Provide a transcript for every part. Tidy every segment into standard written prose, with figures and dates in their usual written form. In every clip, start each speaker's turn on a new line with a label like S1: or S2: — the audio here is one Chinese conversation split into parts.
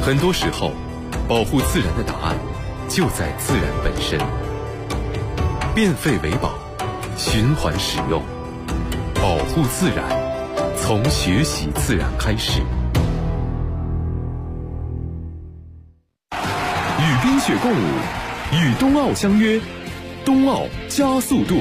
S1: 很多时候，保护自然的答案就在自然本身。变废为宝，循环使用，保护自然，从学习自然开始。与冰雪共舞，与冬奥相约，冬奥加速度。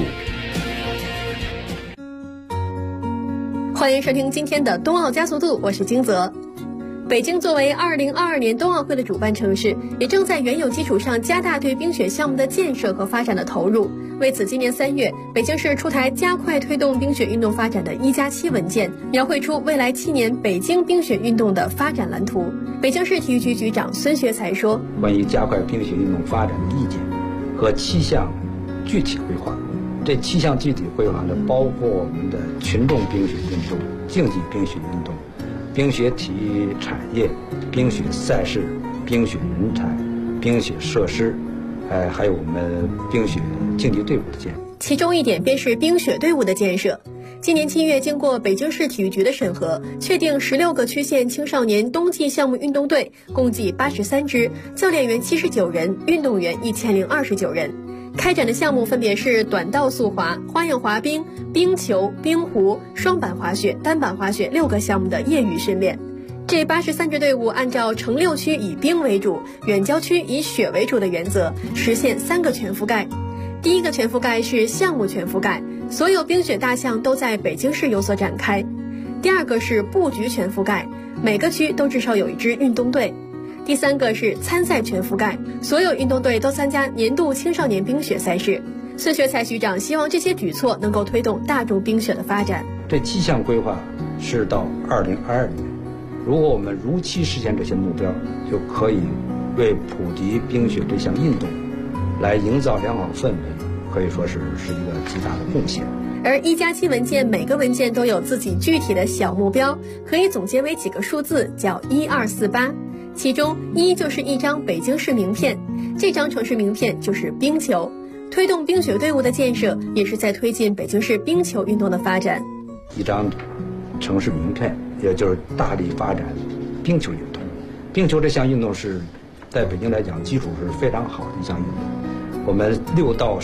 S2: 欢迎收听今天的冬奥加速度，我是金泽。北京作为2022年冬奥会的主办城市，也正在原有基础上加大对冰雪项目的建设和发展的投入。为此，今年3月，北京市出台加快推动冰雪运动发展的1+7文件，描绘出未来7年北京冰雪运动的发展蓝图。北京市体育局局长孙学才说：“
S3: 关于加快冰雪运动发展的意见和7项具体规划。这7项具体规划呢，包括我们的群众冰雪运动、竞技冰雪运动、冰雪体育产业、冰雪赛事、冰雪人才、冰雪设施，还有我们冰雪竞技队伍的建设。
S2: 其中一点便是冰雪队伍的建设。今年7月，经过北京市体育局的审核，确定16个区县青少年冬季项目运动队，共计83支，教练员79人，运动员1029人。开展的项目分别是短道速滑、花样滑冰、冰球、冰壶、双板滑雪、单板滑雪6个项目的业余训练。这83支队伍按照城6区以冰为主，远郊区以雪为主的原则，实现3个全覆盖。第一个全覆盖是项目全覆盖，所有冰雪大项都在北京市有所展开。第二个是布局全覆盖，每个区都至少有1支运动队。第3个是参赛全覆盖，所有运动队都参加年度青少年冰雪赛事。孙学才局长希望这些举措能够推动大众冰雪的发展。
S3: 这7项规划是到2022年，如果我们如期实现这些目标，就可以为普及冰雪这项运动来营造良好氛围，可以说是一个极大的贡献。
S2: 而1+7文件每个文件都有自己具体的小目标，可以总结为几个数字，叫1248。其中1就是一张北京市名片，这张城市名片就是冰球。推动冰雪队伍的建设，也是在推进北京市冰球运动的发展。
S3: 一张城市名片，也就是大力发展冰球运动。冰球这项运动是在北京来讲基础是非常好的一项运动。我们6到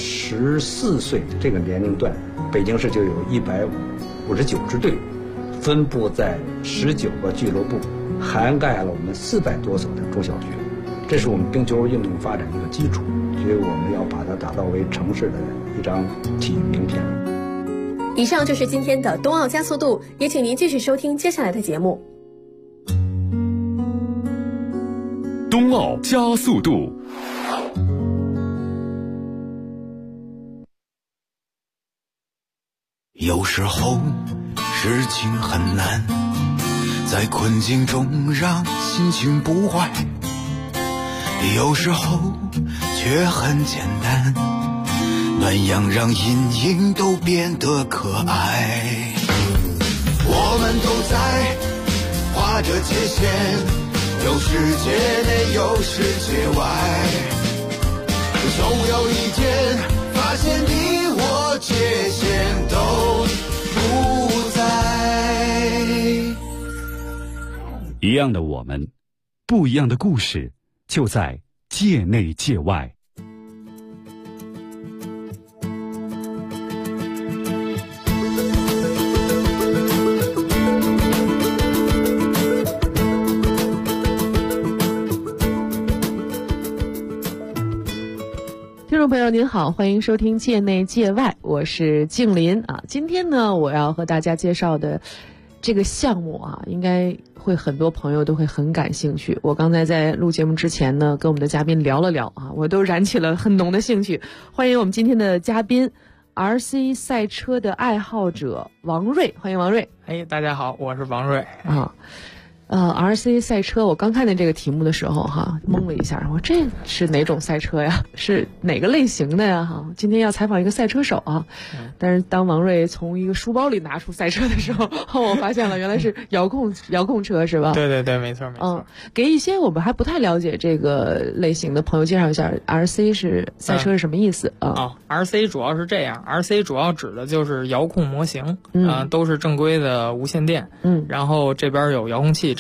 S3: 14岁这个年龄段，北京市就有159支队伍，分布在19个俱乐部，涵盖了我们400多所的中小学，这是我们冰球运动发展的一个基础，所以我们要把它打造为城市的一张体育名片。
S2: 以上就是今天的冬奥加速度，也请您继续收听接下来的节目。
S1: 冬奥加速度。
S4: 有时候事情很难，在困境中让心情不坏，有时候却很简单，暖阳让阴影都变得可爱。我们都在划着界限，有世界内有世界外，总有一天发现你我界限都不在。
S1: 一样的我们，不一样的故事，就在界内界外。
S5: 听众朋友您好，欢迎收听界内界外，我是静林啊。今天呢，我要和大家介绍的这个项目啊，应该会很多朋友都会很感兴趣。我刚才在录节目之前呢，跟我们的嘉宾聊了聊啊，我都燃起了很浓的兴趣。欢迎我们今天的嘉宾 RC 赛车的爱好者王瑞，欢迎王瑞。
S6: 大家好，我是王瑞
S5: 啊。RC 赛车，我刚看见这个题目的时候哈，懵了一下，我这是哪种赛车呀？是哪个类型的呀？哈，今天要采访一个赛车手啊。但是当王瑞从一个书包里拿出赛车的时候，我发现了原来是遥控车是吧？
S6: 对对对，没错没错。
S5: 给一些我们还不太了解这个类型的朋友介绍一下 RC 是赛车是什么意思啊
S6: ？RC 主要是这样 ，RC 主要指的就是遥控模型，都是正规的无线电，然后这边有遥控器。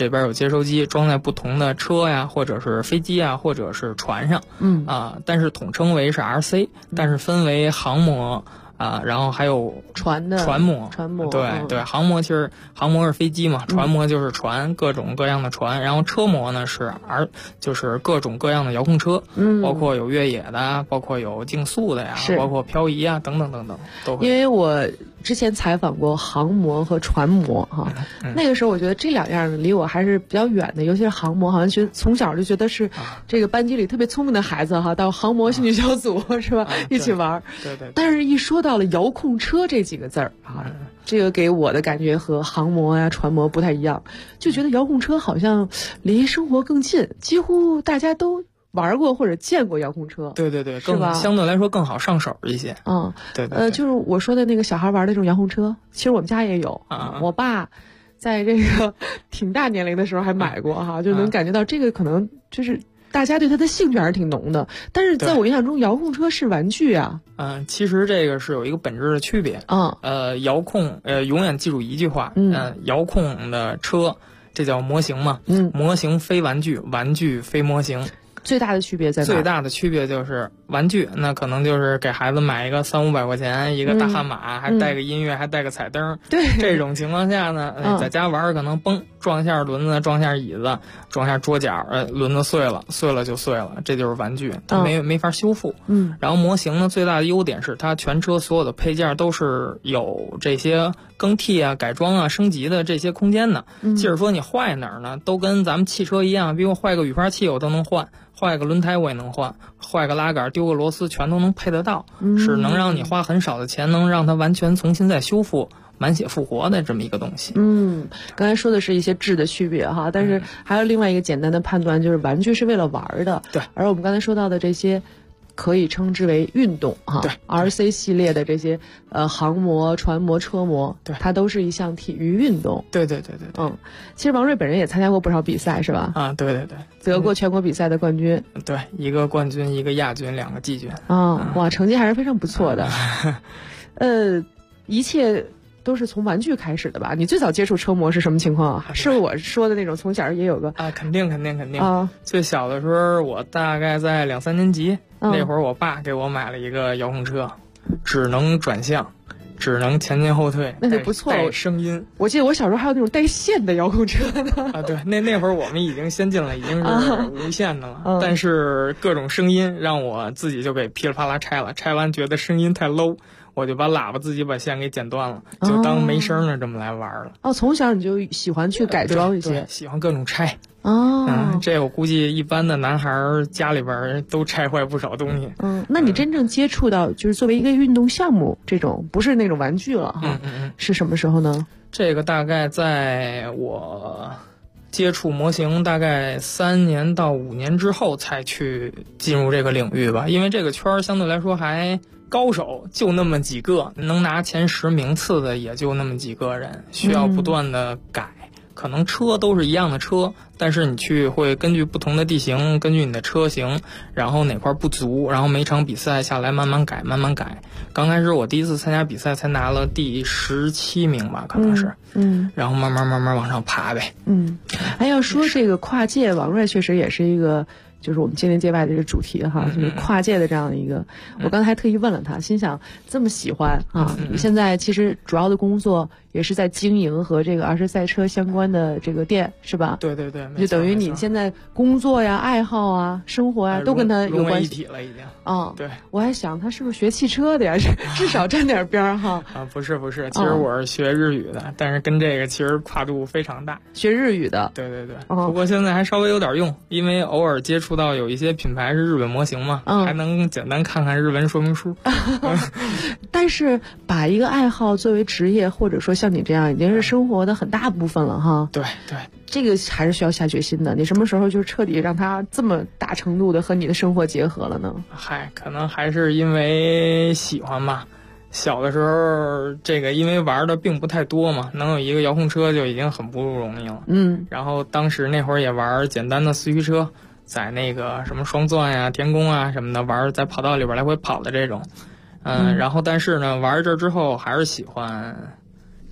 S6: 这边有接收机装在不同的车呀，或者是飞机啊，或者是船上，但是统称为是 RC，但是分为航模。然后还有船模，对，航模其实航模是飞机嘛，船模就是船，各种各样的船，然后车模呢就是各种各样的遥控车，包括有越野的，包括有竞速的呀，包括漂移啊，等等等等都会。
S5: 因为我之前采访过航模和船模哈，那个时候我觉得这两样离我还是比较远的，尤其是航模，好像从小就觉得是这个班级里特别聪明的孩子哈，到航模兴趣小组是吧，一起玩。
S6: 对。
S5: 但是一说到了遥控车这几个字儿啊，这个给我的感觉和航模呀、船模不太一样，就觉得遥控车好像离生活更近，几乎大家都玩过或者见过遥控车。
S6: 对，更相对来说更好上手一些。对。
S5: 就是我说的那个小孩玩的这种遥控车，其实我们家也有。我爸在这个挺大年龄的时候还买过哈，就能感觉到这个可能就是大家对它的兴趣还是挺浓的。但是在我印象中，遥控车是玩具啊。
S6: 其实这个是有一个本质的区别。遥控永远记住一句话，遥控的车这叫模型嘛，模型非玩具，玩具非模型。
S5: 最大的区别在哪？
S6: 最大的区别就是玩具，那可能就是给孩子买一个300-500块钱一个大悍马，还带个音乐，还带个彩灯。
S5: 对，
S6: 这种情况下呢，在家玩可能撞一下轮子，撞一下椅子，撞一下桌角，轮子碎了就碎了，这就是玩具，它没法修复。然后模型呢，最大的优点是它全车所有的配件都是有这些更替啊、改装啊、升级的这些空间的。即使说你坏哪儿呢，都跟咱们汽车一样，比如坏个雨刷器我都能换。坏个轮胎我也能换，坏个拉杆丢个螺丝全都能配得到，是能让你花很少的钱能让它完全重新再修复，满血复活的这么一个东西。
S5: 刚才说的是一些质的区别哈，但是还有另外一个简单的判断，就是玩具是为了玩的。
S6: 对，
S5: 而我们刚才说到的这些可以称之为运动哈。
S6: 对
S5: ，RC 系列的这些航模、船模、车模，
S6: 对，
S5: 它都是一项体育运动。
S6: 对。
S5: 其实王瑞本人也参加过不少比赛是吧？
S6: 对。
S5: 得过全国比赛的冠军。
S6: 对，一个冠军，一个亚军，2个季军。
S5: 哇，成绩还是非常不错的。一切都是从玩具开始的吧？你最早接触车模是什么情况啊？是我说的那种从小也有个
S6: 肯定最小的时候，我大概在2-3年级，那会儿我爸给我买了一个遥控车，只能转向，只能前进后退，
S5: 那就不错。
S6: 带声音，
S5: 我记得我小时候还有那种带线的遥控车呢。
S6: 对，那会儿我们已经先进了，已经是无线的了。但是各种声音让我自己就给噼里啪啦拆了，拆完觉得声音太 low， 我就把喇叭自己把线给剪断了，就当没声的这么来玩了。
S5: 从小你就喜欢去改装一些，
S6: 对，喜欢各种拆。这我估计一般的男孩家里边都拆坏不少东西。
S5: 那你真正接触到就是作为一个运动项目这种不是那种玩具了哈，是什么时候呢？
S6: 这个大概在我接触模型大概3年到5年之后才去进入这个领域吧，因为这个圈相对来说还高手就那么几个，能拿前10名次的也就那么几个人，需要不断的改。可能车都是一样的车，但是你会根据不同的地形，根据你的车型，然后哪块不足，然后每场比赛下来慢慢改。刚开始我第一次参加比赛才拿了第17名吧，可能是，然后慢慢往上爬呗。
S5: 还要说这个跨界，王瑞确实也是一个。就是我们界内界外的这个主题哈，就是跨界的这样的一个。我刚才还特意问了他，心想这么喜欢啊，你现在其实主要的工作也是在经营和这个儿时赛车相关的这个店是吧？
S6: 对，
S5: 就等于你现在工作呀、爱好啊、生活呀都跟他有关系，
S6: 融为一体了已经。
S5: 对，我还想他是不是学汽车的呀？至少沾点边儿哈。
S6: 不是，其实我是学日语的，但是跟这个其实跨度非常大。
S5: 学日语的。
S6: 对。不过现在还稍微有点用，因为偶尔接触到有一些品牌是日本模型嘛，还能简单看看日文说明书。
S5: 但是把一个爱好作为职业，或者说像你这样，已经是生活的很大部分了哈。
S6: 对。
S5: 这个还是需要下决心的。你什么时候就彻底让它这么大程度的和你的生活结合了呢？
S6: 可能还是因为喜欢吧。小的时候，这个因为玩的并不太多嘛，能有一个遥控车就已经很不容易了。然后当时那会儿也玩简单的四驱车，在那个什么双钻呀、田宫啊什么的玩，在跑道里边来回跑的这种。然后但是呢，玩这之后还是喜欢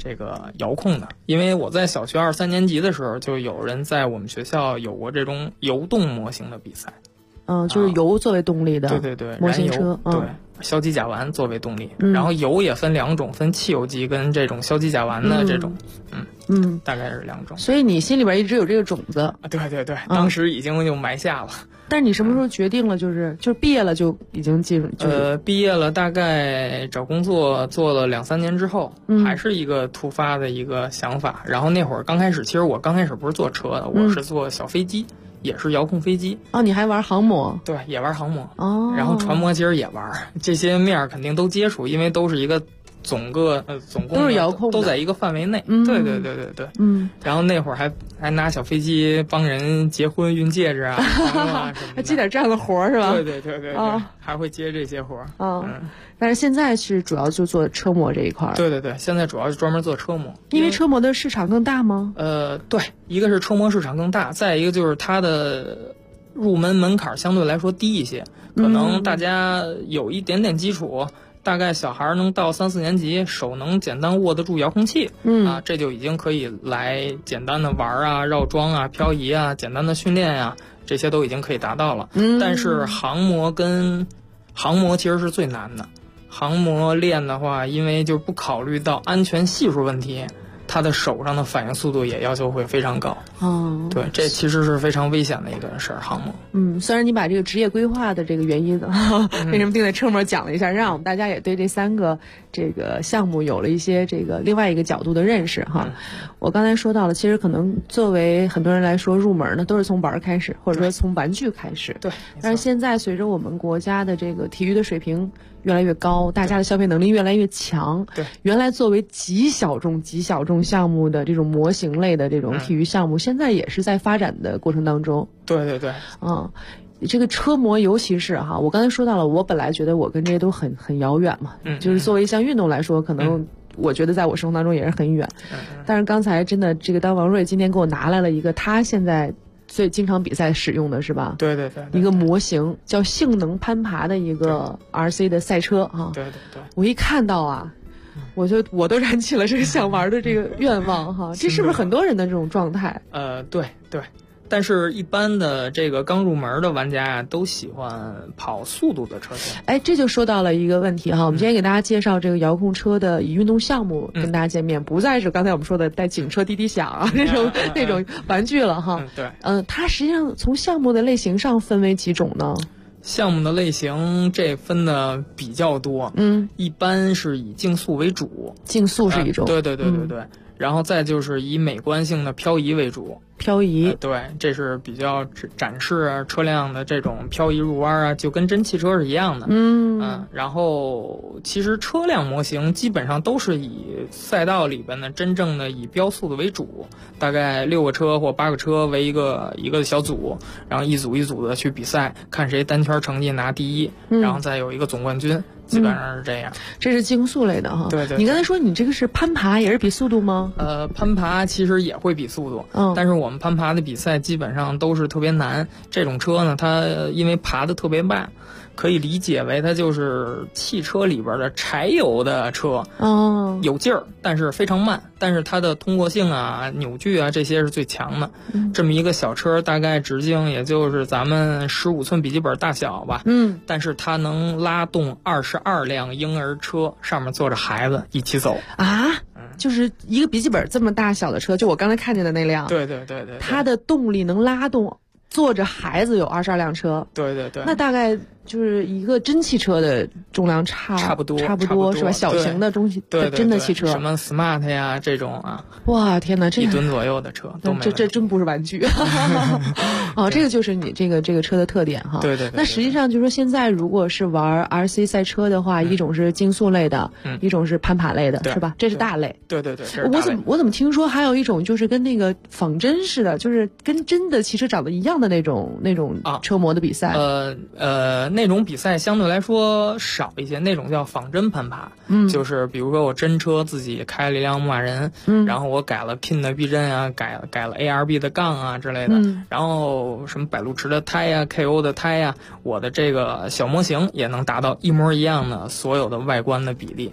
S6: 这个遥控的。因为我在小学2、3年级的时候，就有人在我们学校有过这种游动模型的比赛。
S5: 就是油作为动力的，
S6: 对对对，
S5: 模型车，
S6: 对，硝基甲烷作为动力，然后油也分2种，分汽油机跟这种硝基甲烷的这种，大概是2种。
S5: 所以你心里边一直有这个种子。
S6: 对对对，当时已经就埋下了。
S5: 但是你什么时候决定了？就是毕业了就已经进入？
S6: 毕业了，大概找工作做了2、3年之后，还是一个突发的一个想法。然后那会儿刚开始，其实我刚开始不是做车的，我是做小飞机。也是遥控飞机
S5: 哦，你还玩航模？
S6: 对，也玩航模
S5: 哦。
S6: 然后船模其实也玩，这些面肯定都接触，因为都是一个总共
S5: 都是遥控，
S6: 都在一个范围内。对对对对对。然后那会儿还拿小飞机帮人结婚运戒指啊，
S5: 还接点这样的活是吧？
S6: 对对对对对，还会接这些活。
S5: 但是现在是主要就做车模这一块。
S6: 对对对，现在主要是专门做车模。
S5: 因为车模的市场更大吗？
S6: 对，一个是车模市场更大，再一个就是它的入门槛相对来说低一些，可能大家有一点点基础，大概小孩能到3、4年级，手能简单握得住遥控器，这就已经可以来简单的玩啊、绕桩啊、漂移啊、简单的训练啊，这些都已经可以达到了。但是航模其实是最难的。航模练的话，因为就不考虑到安全系数问题，他的手上的反应速度也要求会非常高。对，这其实是非常危险的一个事儿，航模。
S5: 虽然你把这个职业规划的这个原因为什么定在车模讲了一下，让我们大家也对这3个这个项目有了一些这个另外一个角度的认识哈。我刚才说到了，其实可能作为很多人来说，入门呢都是从玩开始，或者说从玩具开始。
S6: 对。
S5: 但是现在随着我们国家的这个体育的水平越来越高，大家的消费能力越来越强。
S6: 对。
S5: 原来作为极小众项目的这种模型类的这种体育项目，现在也是在发展的过程当中。
S6: 对对对。
S5: 这个车模，尤其是我刚才说到了，我本来觉得我跟这些都很遥远嘛，就是作为一项运动来说，可能我觉得在我生活当中也是很远。但是刚才真的这个当王瑞今天给我拿来了一个他现在最经常比赛使用的是吧？
S6: 对对对，
S5: 一个模型叫性能攀爬的一个 RC 的赛车
S6: 对对对，
S5: 我一看到我都燃起了这个想玩的这个愿望这是不是很多人的这种状态？
S6: 对对。但是，一般的这个刚入门的玩家呀，都喜欢跑速度的车型。
S5: 这就说到了一个问题我们今天给大家介绍这个遥控车的以运动项目跟大家见面，不再是刚才我们说的带警车滴滴响那种玩具了
S6: 对。
S5: 它实际上从项目的类型上分为几种呢？
S6: 项目的类型这分的比较多，一般是以竞速为主。
S5: 竞速是一种。
S6: 对对对对对。然后再就是以美观性的漂移为主。
S5: 漂移，
S6: 对，这是比较展示车辆的这种漂移入弯就跟真汽车是一样的。然后其实车辆模型基本上都是以赛道里边的真正的以标速的为主，大概6个车或8个车为一个小组，然后一组一组的去比赛，看谁单圈成绩拿第一，然后再有一个总冠军。基本上是这样。
S5: 这是竞速类的
S6: 对对。
S5: 你刚才说你这个是攀爬，也是比速度吗？
S6: 攀爬其实也会比速度，但是我们攀爬的比赛基本上都是特别难。这种车呢，它因为爬得特别慢，可以理解为它就是汽车里边的柴油的车。有劲儿，但是非常慢，但是它的通过性扭矩这些是最强的。这么一个小车大概直径也就是咱们15寸笔记本大小吧。但是它能拉动22辆婴儿车，上面坐着孩子一起走
S5: 就是一个笔记本这么大小的车，就我刚才看见的那辆。
S6: 对对对对。
S5: 它的动力能拉动坐着孩子有22辆车。
S6: 对对对。
S5: 那大概就是一个真汽车的重量差不多是吧？小型的真的汽车，
S6: 什么 Smart 呀这种
S5: 哇天哪，这
S6: 1吨左右的车都没。
S5: 这真不是玩具。这个就是你这个车的特点
S6: 对对。
S5: 那实际上就是说，现在如果是玩 RC 赛车的话，一种是竞速类的，一种是攀爬类的，是吧？这是大类。
S6: 对对对。
S5: 我怎么听说还有一种就是跟那个仿真似的，就是跟真的汽车长得一样的那种车模的比赛。
S6: 那种比赛相对来说少一些，那种叫仿真攀爬。就是比如说我真车自己开了一辆牧马人，然后我改了 PIN 的避震改了 ARB 的杠之类的，然后什么百路驰的胎KO 的胎我的这个小模型也能达到一模一样的所有的外观的比例。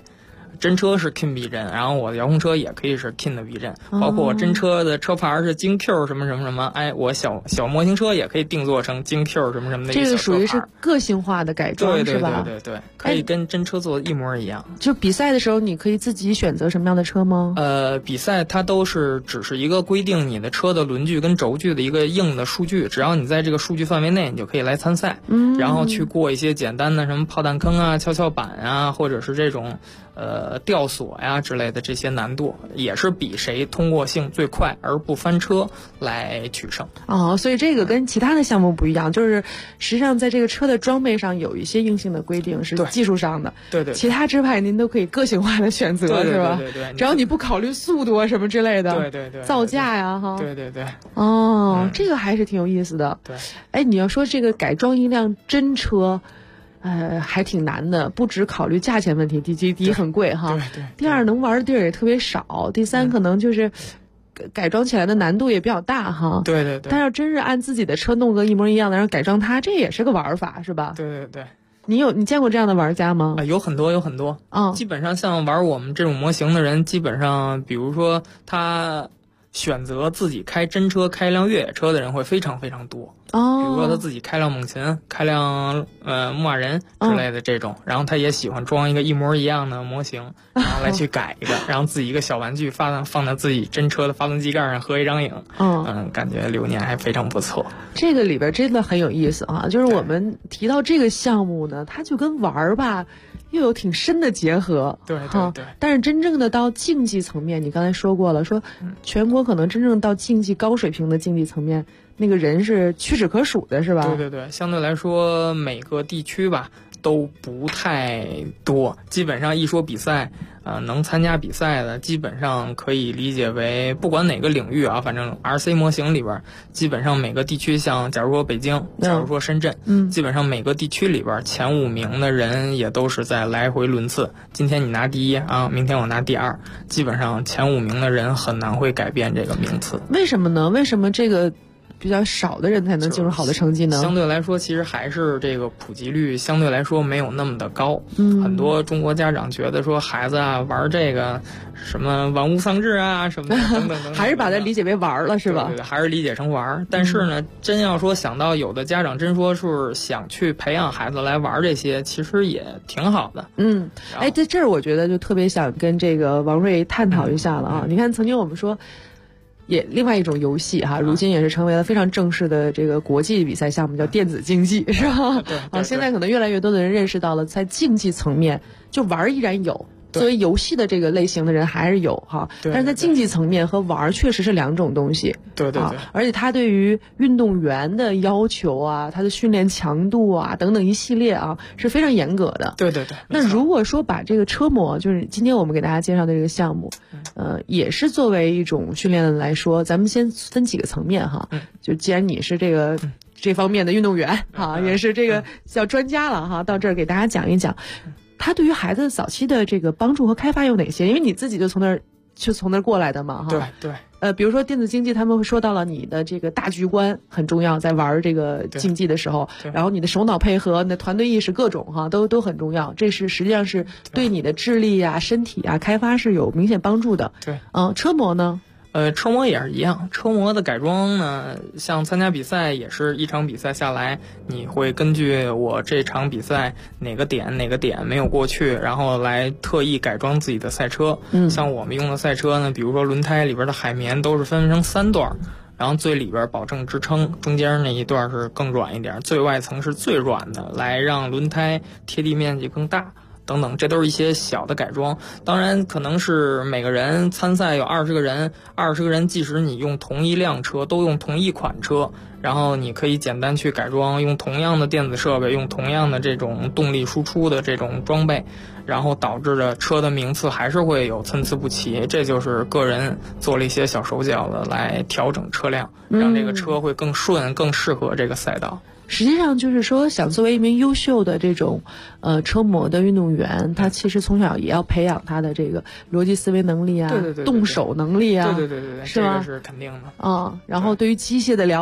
S6: 真车是 King避震，然后我的遥控车也可以是 King 的避震，包括我真车的车牌是京 Q 什么什么什么，哎，我小模型车也可以定做成京 Q 什么什么的一个小车牌。这个属于
S5: 是个性化的改装，
S6: 对
S5: 是吧？
S6: 对，可以跟真车做的一模一样。
S5: 就比赛的时候，你可以自己选择什么样的车吗？
S6: 比赛它都是只是一个规定你的车的轮距跟轴距的一个硬的数据，只要你在这个数据范围内，你就可以来参赛。然后去过一些简单的什么炮弹坑啊、跷跷板啊，或者是这种吊索呀之类的这些难度，也是比谁通过性最快而不翻车来取胜。
S5: 所以这个跟其他的项目不一样，就是实际上在这个车的装备上有一些硬性的规定是技术上的，
S6: 对，
S5: 其他之外您都可以个性化的选择，是吧？
S6: 对，
S5: 只要你不考虑速度啊什么之类的，
S6: 对，
S5: 造价呀哈，
S6: 对，
S5: 这个还是挺有意思的。
S6: 对，
S5: 哎，你要说这个改装一辆真车。还挺难的，不只考虑价钱问题，第一很贵哈，
S6: 对，
S5: 第二能玩的地儿也特别少，第三可能就是改装起来的难度也比较大哈。
S6: 对。
S5: 但要真是按自己的车弄个一模一样的，然后改装它，这也是个玩法，是吧？
S6: 对。
S5: 你见过这样的玩家吗？
S6: 有很多。基本上像玩我们这种模型的人，基本上比如说他选择自己开真车、开一辆越野车的人会非常非常多。比如说他自己开辆猛禽、开辆牧马人之类的这种，然后他也喜欢装一个一模一样的模型，然后来去改一个，然后自己一个小玩具放在自己真车的发动机盖上合一张影，感觉流年还非常不错。
S5: 这个里边真的很有意思啊！就是我们提到这个项目呢，它就跟玩儿吧。又有挺深的结合，
S6: 对，
S5: 但是真正的到竞技层面，你刚才说过了，说全国可能真正到竞技高水平的竞技层面，那个人是屈指可数的，是吧？
S6: 对，相对来说每个地区吧都不太多，基本上一说比赛，能参加比赛的基本上可以理解为不管哪个领域啊，反正 RC 模型里边，基本上每个地区，像假如说北京，假如说深圳，基本上每个地区里边前5名的人也都是在来回轮次。今天你拿第1啊，明天我拿第2，基本上前5名的人很难会改变这个名次。
S5: 为什么呢？为什么这个比较少的人才能进入好的成绩呢？
S6: 相对来说，其实还是这个普及率相对来说没有那么的高。很多中国家长觉得说孩子啊玩这个什么玩物丧志啊什么的等等，
S5: 还是把它理解为玩了，是吧？
S6: 对，还是理解成玩。但是呢，真要说想到有的家长真说是想去培养孩子来玩这些，其实也挺好的。
S5: 在这儿我觉得就特别想跟这个王瑞探讨一下了啊！你看，曾经我们说。也另外一种游戏哈，如今也是成为了非常正式的这个国际比赛项目，叫电子竞技，是吧？
S6: 对。
S5: 现在可能越来越多的人认识到了，在竞技层面，就玩依然有，作为游戏的这个类型的人还是有哈，但是在竞技层面和玩确实是2种东西。
S6: 对。
S5: 而且它对于运动员的要求啊，他的训练强度啊等等一系列啊是非常严格的。
S6: 对。
S5: 那如果说把这个车模，就是今天我们给大家介绍的这个项目，也是作为一种训练来说，咱们先分几个层面哈。就既然你是这方面的运动员哈，也是这个叫专家了哈，到这儿给大家讲一讲。它对于孩子早期的这个帮助和开发有哪些？因为你自己就从那儿过来的嘛，
S6: 哈。对。
S5: 比如说电子竞技，他们会说到了你的这个大局观很重要，在玩这个竞技的时候，然后你的手脑配合、你的团队意识各种哈都很重要。这是实际上是对你的智力啊、身体啊开发是有明显帮助的。
S6: 对。
S5: 车模呢？
S6: 车模也是一样，车模的改装呢，像参加比赛也是一场比赛下来，你会根据我这场比赛哪个点没有过去，然后来特意改装自己的赛车。像我们用的赛车呢，比如说轮胎里边的海绵都是分成3段，然后最里边保证支撑，中间那一段是更软一点，最外层是最软的，来让轮胎贴地面积更大。等等，这都是一些小的改装。当然，可能是每个人参赛有20个人，20个人，即使你用同一辆车，都用同一款车，然后你可以简单去改装，用同样的电子设备，用同样的这种动力输出的这种装备，然后导致的车的名次还是会有参差不齐。这就是个人做了一些小手脚的来调整车辆，让这个车会更顺，更适合这个赛道。
S5: 实际上就是说，想作为一名优秀的这种车模的运动员，他其实从小也要培养他的这个逻辑思维能力啊，
S6: 对，
S5: 动手能力啊，
S6: 对，
S5: 是吧？
S6: 这个是肯定的。
S5: 然后对于机械的了解呀，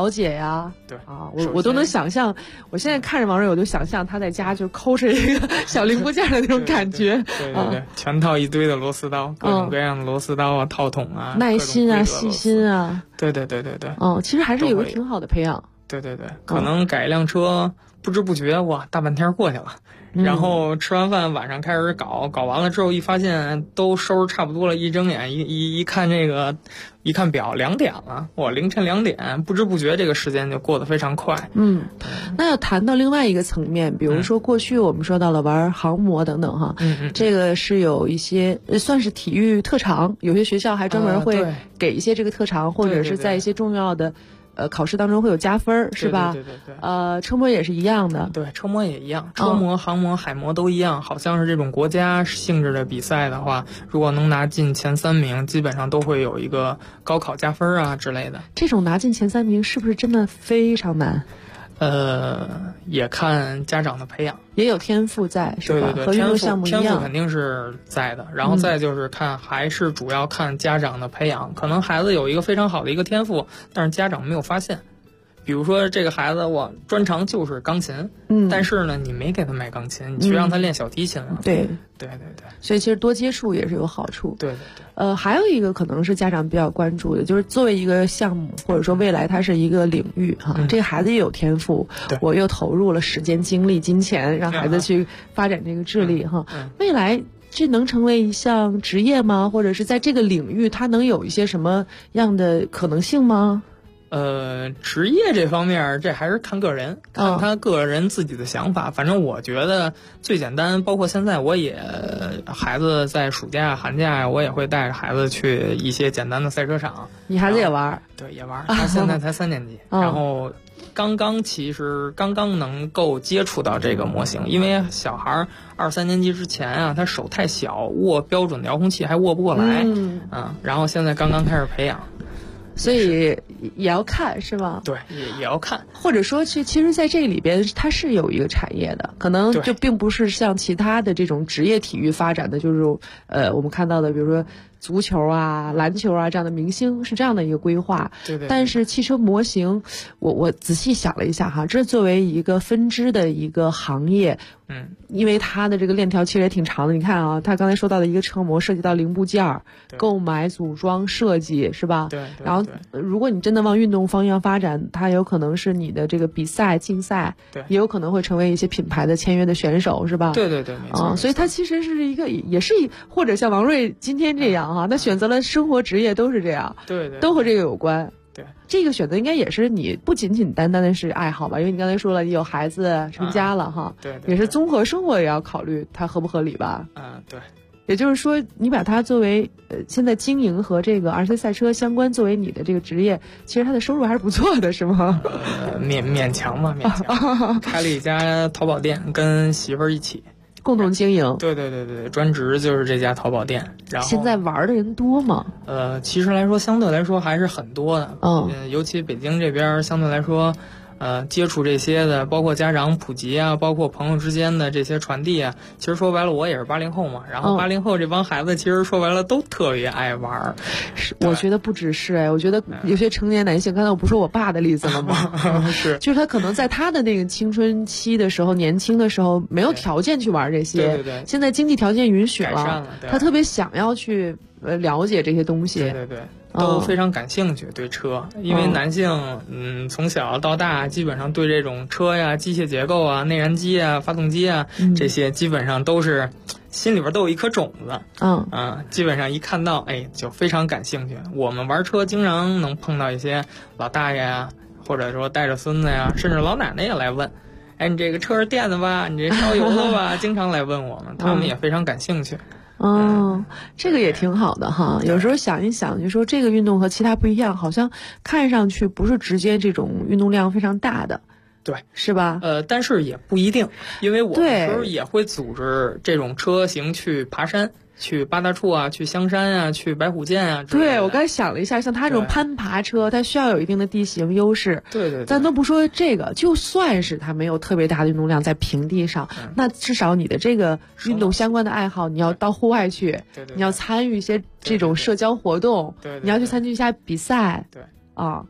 S5: 呀，
S6: 对
S5: 啊，我都能想象，我现在看着王瑞，我就想象他在家就抠着一个小零部件的那种感觉，
S6: 对，全套一堆的螺丝刀，各种各样的螺丝刀啊，套筒啊，
S5: 耐心啊，细心啊，
S6: 对，
S5: 其实还是有个挺好的培养，
S6: 对，可能改一辆车，不知不觉哇，大半天过去了。然后吃完饭晚上开始搞完了之后，一发现都收拾差不多了，一睁眼一看一看表2点了，哇，凌晨2点，不知不觉这个时间就过得非常快。
S5: 那要谈到另外一个层面，比如说过去我们说到了玩航模等等哈，这个是有一些算是体育特长，有些学校还专门会给一些这个特长，或者是在一些重要的考试当中会有加分，是吧？对。车模也是一样的。
S6: 对，车模也一样，车模、航模、海模都一样。好像是这种国家性质的比赛的话，如果能拿进前3名，基本上都会有一个高考加分啊之类的。
S5: 这种拿进前3名是不是真的非常难？
S6: 也看家长的培养，
S5: 也有天赋在，是吧？
S6: 对，
S5: 和运动项目一样，
S6: 天赋肯定是在的。然后再就是还是主要看家长的培养。可能孩子有一个非常好的一个天赋，但是家长没有发现。比如说这个孩子我专长就是钢琴，但是呢你没给他买钢琴，你去让他练小提琴了。
S5: 对。所以其实多接触也是有好处。
S6: 对。
S5: 还有一个可能是家长比较关注的，就是作为一个项目或者说未来它是一个领域哈，这个孩子也有天赋，我又投入了时间、精力、金钱，让孩子去发展这个智力哈，未来这能成为一项职业吗？或者是在这个领域它能有一些什么样的可能性吗？
S6: 职业这方面，这还是看个人，看他个人自己的想法。反正我觉得最简单，包括现在我也孩子在暑假、寒假，我也会带着孩子去一些简单的赛车场。
S5: 你孩子也玩？
S6: 对，也玩。他现在才3年级，然后刚刚能够接触到这个模型，因为小孩2、3年级之前啊，他手太小，握标准的遥控器还握不过来，然后现在刚刚开始培养。
S5: 所以也要看是吧？
S6: 对，也要看，
S5: 或者说其实在这里边它是有一个产业的，可能就并不是像其他的这种职业体育发展的，就是我们看到的，比如说足球啊、篮球啊这样的明星是这样的一个规划。
S6: 对。
S5: 但是汽车模型，我仔细想了一下哈，这作为一个分支的一个行业，因为它的这个链条其实也挺长的。你看啊，他刚才说到的一个车模涉及到零部件、购买、组装、设计，是吧？
S6: 对。
S5: 然后，如果你真的往运动方向发展，它有可能是你的这个比赛、竞赛，也有可能会成为一些品牌的签约的选手，是吧？
S6: 对，没错。
S5: 所以它其实是一个，也是或者像王瑞今天这样哈，他选择了生活职业都是这样，
S6: 对，
S5: 都和这个有关。
S6: 对，
S5: 这个选择应该也是你不仅仅单单的是爱好吧？因为你刚才说了，你有孩子成家了哈，
S6: 对，
S5: 也是综合生活也要考虑它合不合理吧？
S6: 对。
S5: 也就是说，你把它作为现在经营和这个RC赛车相关，作为你的这个职业，其实它的收入还是不错的，是吗？
S6: 勉强吧，勉强。开了一家淘宝店，跟媳妇儿一起
S5: 共同经营。
S6: 对，专职就是这家淘宝店。然后
S5: 现在玩的人多吗？
S6: 其实来说，相对来说还是很多的。尤其北京这边相对来说。接触这些的，包括家长普及啊，包括朋友之间的这些传递啊，其实说白了，我也是80后嘛。然后80后这帮孩子，其实说白了都特别爱玩。
S5: 我觉得不只是我觉得有些成年男性，刚才我不说我爸的例子了吗？
S6: 是，
S5: 就是他可能在他的那个青春期的时候、年轻的时候，没有条件去玩这些。
S6: 对。
S5: 现在经济条件允许
S6: 改善了，
S5: 他特别想要去了解这些东西。
S6: 对。都非常感兴趣对车，因为男性从小到大基本上对这种车呀、机械结构啊、内燃机啊、发动机啊这些基本上都是心里边都有一颗种子。基本上一看到就非常感兴趣。我们玩车经常能碰到一些老大爷呀，或者说带着孙子呀，甚至老奶奶也来问，你这个车是电的吧？你这烧油的吧？经常来问我们，他们也非常感兴趣。
S5: 这个也挺好的哈。有时候想一想，就说这个运动和其他不一样，好像看上去不是直接这种运动量非常大的，
S6: 对，
S5: 是吧？
S6: 但是也不一定，因为我们时候也会组织这种车型去爬山。去八大处啊，去香山啊，去白虎涧啊。
S5: 对，我刚才想了一下，像它这种攀爬车，它需要有一定的地形优势。
S6: 对。
S5: 咱都不说这个，就算是它没有特别大的运动量在平地上，那至少你的这个运动相关的爱好，你要到户外去，你要参与一些这种社交活动，你要去参与一下比赛，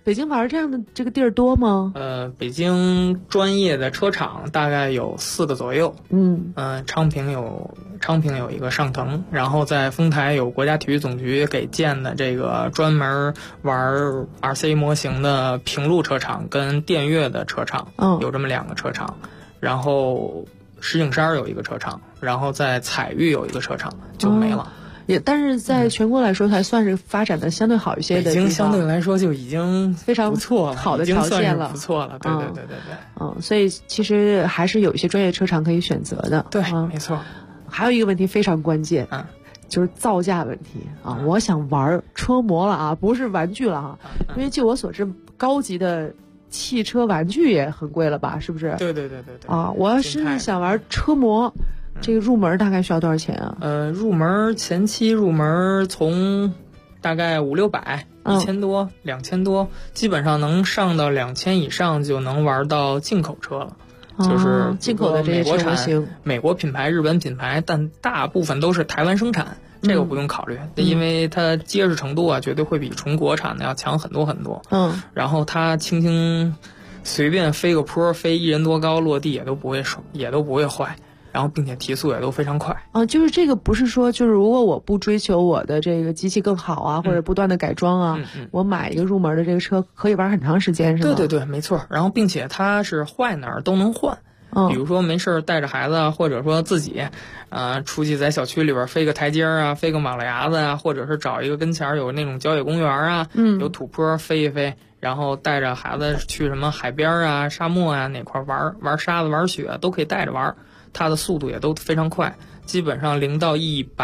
S5: 北京玩这样的这个地儿多吗？
S6: 北京专业的车厂大概有4个左右。昌平有一个上腾，然后在丰台有国家体育总局给建的这个专门玩 RC 模型的平路车厂跟电悦的车厂，有这么2个车厂。然后石景山有一个车厂，然后在彩玉有一个车厂，就没了。
S5: 但是在全国来说，还算是发展的相对好一些的。
S6: 北京相对来说就已经
S5: 非常
S6: 不错了，
S5: 好的条件了，
S6: 不错了。对。
S5: 所以其实还是有一些专业车厂可以选择的。
S6: 对，没错。
S5: 还有一个问题非常关键，就是造价问题啊。我想玩车模了啊，不是玩具了啊。因为据我所知，高级的汽车玩具也很贵了吧？是不是？
S6: 对。
S5: 啊，我要是想玩车模。这个入门大概需要多少钱啊？
S6: 入门前期入门从大概500-600、1000多、2000多，基本上能上到2000以上就能玩到进口车了。就是
S5: 进口的这些车模型，
S6: 美国品牌、日本品牌，但大部分都是台湾生产，这个不用考虑，因为它结实程度啊，绝对会比纯国产的要强很多很多。然后它轻轻随便飞个坡，飞1人多高，落地也都不会坏。然后并且提速也都非常快
S5: 就是这个不是说就是如果我不追求我的这个机器更好啊，或者不断的改装啊，我买一个入门的这个车可以玩很长时间，是吗？
S6: 对，没错。然后并且它是坏哪儿都能换，比如说没事带着孩子，或者说自己出去在小区里边飞个台阶啊，飞个马路牙子啊，或者是找一个跟前有那种郊野公园啊，有土坡飞一飞，然后带着孩子去什么海边啊、沙漠啊哪块玩沙子、玩雪都可以带着玩。它的速度也都非常快，基本上0到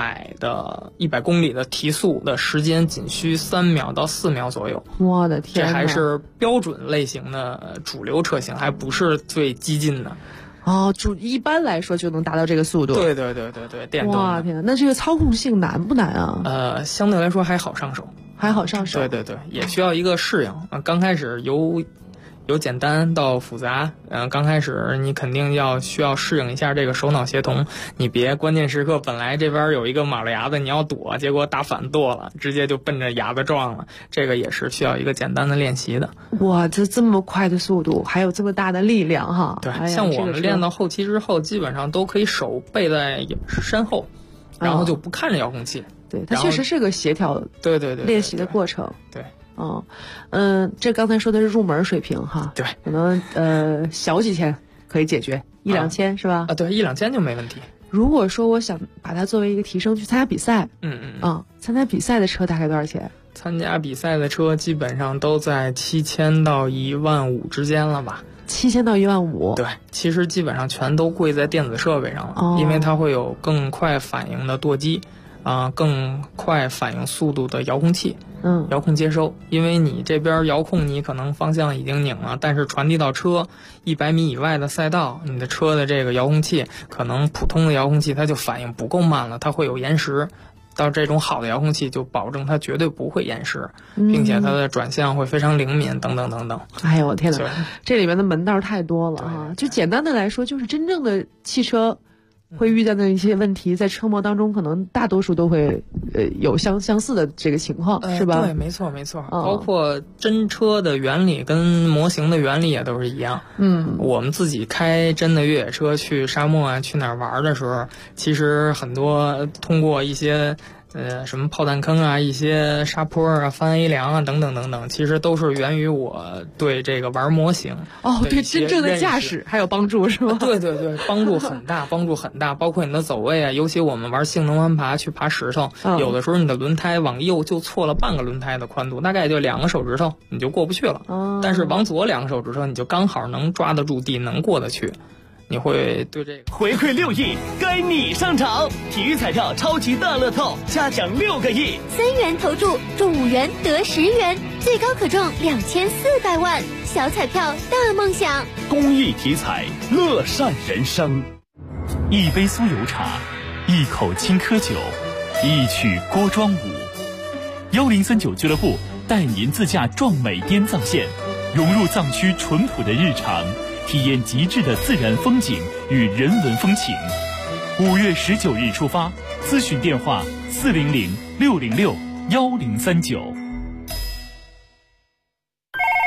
S6: 100公里的提速的时间仅需3秒到4秒左右。
S5: 我的天，
S6: 这还是标准类型的主流车型，还不是最激进的。
S5: 一般来说就能达到这个速度。
S6: 对，电动的。
S5: 哇天哪，那这个操控性难不难啊？
S6: 相对来说还好上手。对，也需要一个适应。刚开始由简单到复杂，刚开始你肯定需要适应一下这个手脑协同，你别关键时刻本来这边有一个马路牙子你要躲，结果打反舵了，直接就奔着牙子撞了，这个也是需要一个简单的练习的。
S5: 哇，这么快的速度，还有这么大的力量哈！
S6: 对，像我们练到后期之后，基本上都可以手背在身后，然后就不看着遥控器。
S5: 对，它确实是个协调练习的过程。
S6: 对。
S5: 这刚才说的是入门水平哈，
S6: 对，
S5: 可能小几千可以解决，1-2千是吧？
S6: 对，1-2千就没问题。
S5: 如果说我想把它作为一个提升去参加比赛，参加比赛的车大概多少钱？
S6: 参加比赛的车基本上都在7000到15000之间了吧
S5: ？7000到15000。
S6: 对，其实基本上全都贵在电子设备上了，因为它会有更快反应的舵机。更快反应速度的遥控器，遥控接收，因为你这边遥控你可能方向已经拧了，但是传递到车100米以外的赛道，你的车的这个遥控器可能普通的遥控器它就反应不够慢了，它会有延时。到这种好的遥控器就保证它绝对不会延时，并且它的转向会非常灵敏，等等等等。
S5: 哎呦我天哪，这里面的门道太多了啊！就简单的来说，就是真正的汽车会遇到的一些问题，在车模当中可能大多数都会有相似的这个情况，是吧？
S6: 对，没错，包括真车的原理跟模型的原理也都是一样。我们自己开真的越野车去沙漠啊，去哪儿玩的时候，其实很多通过一些什么炮弹坑啊，一些沙坡啊，翻 A 梁啊，等等等等，其实都是源于我对这个玩模型
S5: 对真正的驾驶还有帮助是吗？
S6: 对，帮助很大，包括你的走位啊，尤其我们玩性能弯爬去爬石头，有的时候你的轮胎往右就错了半个轮胎的宽度，大概就2个手指头你就过不去了，但是往左2个手指头你就刚好能抓得住地，能过得去。你会对这个
S7: 回馈6亿，该你上场！体育彩票超级大乐透，嘉奖6个亿
S8: ，3元投注中5元得10元，最高可中2400万，小彩票大梦想。
S7: 公益体彩，乐善人生。
S9: 一杯酥油茶，一口青稞酒，一曲郭庄舞。1039俱乐部带您自驾壮美滇藏线，融入藏区淳朴的日常，体验极致的自然风景与人文风情。5月19日出发，咨询电话400-606-1039。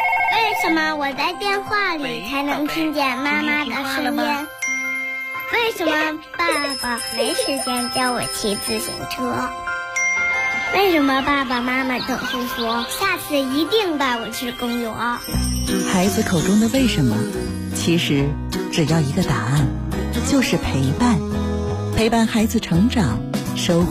S10: 电话里才能听见妈妈的声音？为什么爸爸没时间教我骑自行车？为什么爸爸妈妈总是说下次一定带我去公园？
S11: 孩子口中的为什么，其实只要一个答案，就是陪伴。陪伴孩子成长，收获